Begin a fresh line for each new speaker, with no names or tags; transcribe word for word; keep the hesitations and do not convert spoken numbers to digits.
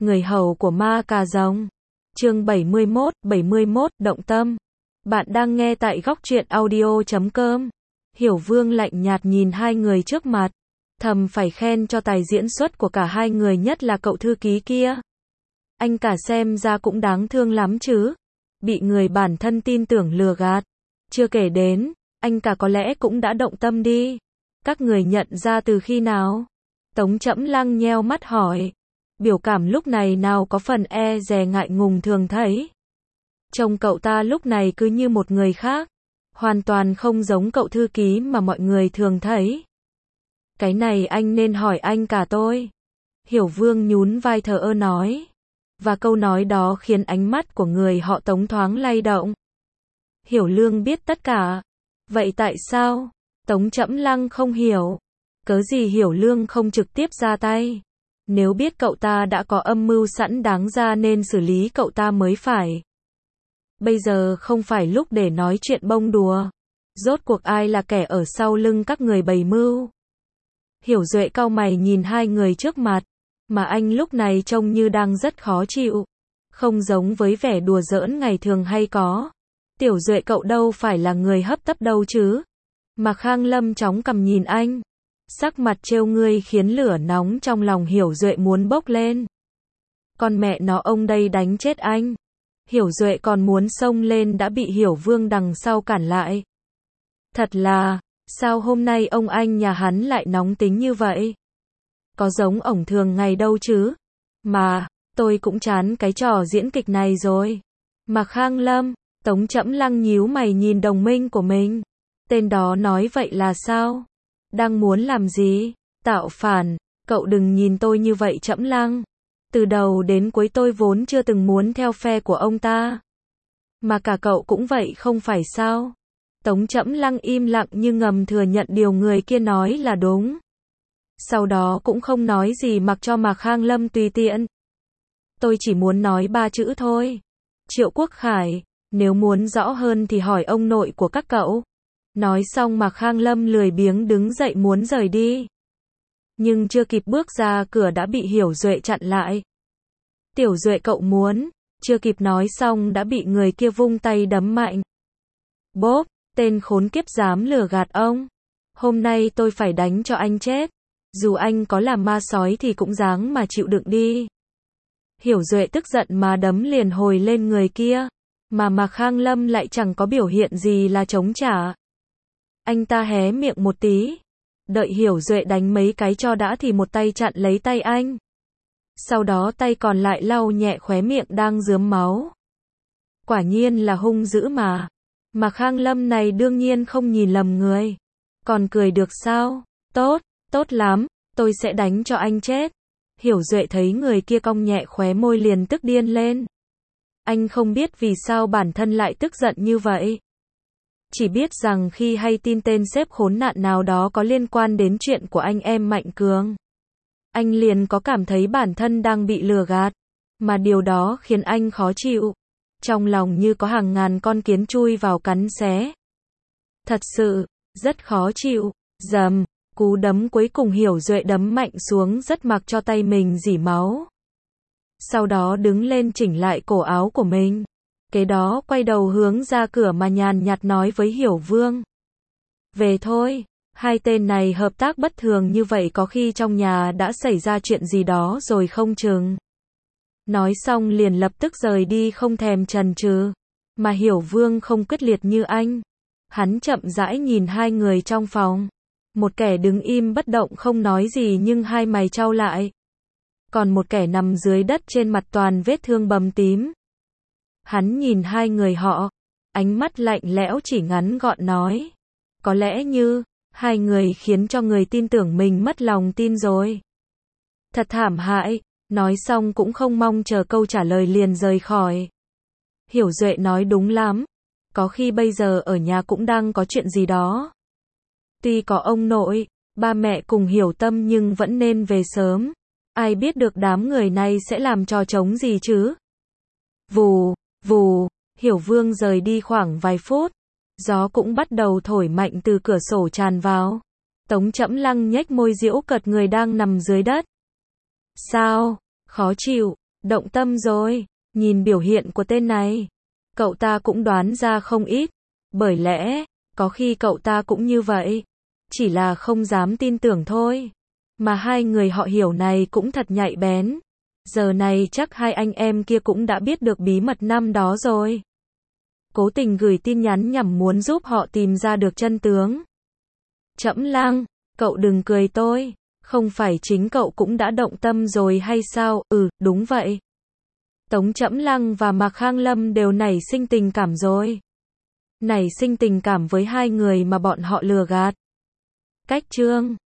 Người hầu của ma cà rồng. Chương bảy mươi mốt, bảy mươi mốt, động tâm. Bạn đang nghe tại góc truyện audio chấm com. Hiểu Vương lạnh nhạt nhìn hai người trước mặt, thầm phải khen cho tài diễn xuất của cả hai người, nhất là cậu thư ký kia. Anh cả xem ra cũng đáng thương lắm chứ. Bị người bản thân tin tưởng lừa gạt. Chưa kể đến, anh cả có lẽ cũng đã động tâm đi. Các người nhận ra từ khi nào? Tống Chẫm Lăng nheo mắt hỏi. Biểu cảm lúc này nào có phần e dè ngại ngùng thường thấy. Trông cậu ta lúc này cứ như một người khác. Hoàn toàn không giống cậu thư ký mà mọi người thường thấy. Cái này anh nên hỏi anh cả tôi. Hiểu Vương nhún vai thờ ơ nói. Và câu nói đó khiến ánh mắt của người họ Tống thoáng lay động. Hiểu Lương biết tất cả. Vậy tại sao? Tống Chẫm Lăng không hiểu. Cớ gì Hiểu Lương không trực tiếp ra tay? Nếu biết cậu ta đã có âm mưu sẵn đáng ra nên xử lý cậu ta mới phải. Bây giờ không phải lúc để nói chuyện bông đùa. Rốt cuộc ai là kẻ ở sau lưng các người bày mưu? Hiểu Duệ cau mày nhìn hai người trước mặt, mà anh lúc này trông như đang rất khó chịu. Không giống với vẻ đùa giỡn ngày thường hay có. Tiểu Duệ cậu đâu phải là người hấp tấp đâu chứ. Mà Khang Lâm chóng cầm nhìn anh. Sắc mặt trêu ngươi khiến lửa nóng trong lòng Hiểu Duệ muốn bốc lên. Con mẹ nó ông đây đánh chết anh. Hiểu Duệ còn muốn xông lên đã bị Hiểu Vương đằng sau cản lại. Thật là, sao hôm nay ông anh nhà hắn lại nóng tính như vậy? Có giống ổng thường ngày đâu chứ? Mà, tôi cũng chán cái trò diễn kịch này rồi. Mà Khang Lâm, Tống Chẫm Lăng nhíu mày nhìn đồng minh của mình. Tên đó nói vậy là sao? Đang muốn làm gì? Tạo phản, cậu đừng nhìn tôi như vậy Chẫm Lăng. Từ đầu đến cuối tôi vốn chưa từng muốn theo phe của ông ta. Mà cả cậu cũng vậy không phải sao? Tống Chẫm Lăng im lặng như ngầm thừa nhận điều người kia nói là đúng. Sau đó cũng không nói gì mặc cho Mạc Khang Lâm tùy tiện. Tôi chỉ muốn nói ba chữ thôi. Triệu Quốc Khải, nếu muốn rõ hơn thì hỏi ông nội của các cậu. Nói xong Mạc Khang Lâm lười biếng đứng dậy muốn rời đi. Nhưng chưa kịp bước ra cửa đã bị Hiểu Duệ chặn lại. Tiểu Duệ cậu muốn, chưa kịp nói xong đã bị người kia vung tay đấm mạnh. Bốp, tên khốn kiếp dám lừa gạt ông. Hôm nay tôi phải đánh cho anh chết. Dù anh có là ma sói thì cũng dáng mà chịu đựng đi. Hiểu Duệ tức giận mà đấm liền hồi lên người kia. Mà Mạc Khang Lâm lại chẳng có biểu hiện gì là chống trả. Anh ta hé miệng một tí. Đợi Hiểu Duệ đánh mấy cái cho đã thì một tay chặn lấy tay anh. Sau đó tay còn lại lau nhẹ khóe miệng đang rướm máu. Quả nhiên là hung dữ mà. Mà Khang Lâm này đương nhiên không nhìn lầm người. Còn cười được sao? Tốt, tốt lắm, tôi sẽ đánh cho anh chết. Hiểu Duệ thấy người kia cong nhẹ khóe môi liền tức điên lên. Anh không biết vì sao bản thân lại tức giận như vậy. Chỉ biết rằng khi hay tin tên sếp khốn nạn nào đó có liên quan đến chuyện của anh em Mạnh Cường, anh liền có cảm thấy bản thân đang bị lừa gạt. Mà điều đó khiến anh khó chịu. Trong lòng như có hàng ngàn con kiến chui vào cắn xé. Thật sự, rất khó chịu. Dầm, cú đấm cuối cùng Hiểu Duệ đấm mạnh xuống rất mặc cho tay mình rỉ máu. Sau đó đứng lên chỉnh lại cổ áo của mình. Kế đó quay đầu hướng ra cửa mà nhàn nhạt nói với Hiểu Vương. Về thôi, hai tên này hợp tác bất thường như vậy có khi trong nhà đã xảy ra chuyện gì đó rồi không chừng. Nói xong liền lập tức rời đi không thèm chần chừ. Mà Hiểu Vương không quyết liệt như anh. Hắn chậm rãi nhìn hai người trong phòng. Một kẻ đứng im bất động không nói gì nhưng hai mày chau lại. Còn một kẻ nằm dưới đất trên mặt toàn vết thương bầm tím. Hắn nhìn hai người họ, ánh mắt lạnh lẽo chỉ ngắn gọn nói. Có lẽ như, hai người khiến cho người tin tưởng mình mất lòng tin rồi. Thật thảm hại, nói xong cũng không mong chờ câu trả lời liền rời khỏi. Hiểu Duệ nói đúng lắm, có khi bây giờ ở nhà cũng đang có chuyện gì đó. Tuy có ông nội, ba mẹ cùng hiểu tâm nhưng vẫn nên về sớm. Ai biết được đám người này sẽ làm trò trống gì chứ? Vù, vù, Hiểu Vương rời đi khoảng vài phút. Gió cũng bắt đầu thổi mạnh từ cửa sổ tràn vào. Tống Chẫm Lăng nhếch môi giễu cợt người đang nằm dưới đất. Sao? Khó chịu. Động tâm rồi, nhìn biểu hiện của tên này, cậu ta cũng đoán ra không ít, bởi lẽ, có khi cậu ta cũng như vậy, chỉ là không dám tin tưởng thôi. Mà hai người họ Hiểu này cũng thật nhạy bén, giờ này chắc hai anh em kia cũng đã biết được bí mật năm đó rồi. Cố tình gửi tin nhắn nhằm muốn giúp họ tìm ra được chân tướng. Trẫm Lăng, cậu đừng cười tôi, không phải chính cậu cũng đã động tâm rồi hay sao? Ừ, đúng vậy. Tống Trẫm Lăng và Mạc Khang Lâm đều nảy sinh tình cảm rồi. Nảy sinh tình cảm với hai người mà bọn họ lừa gạt. Cách chương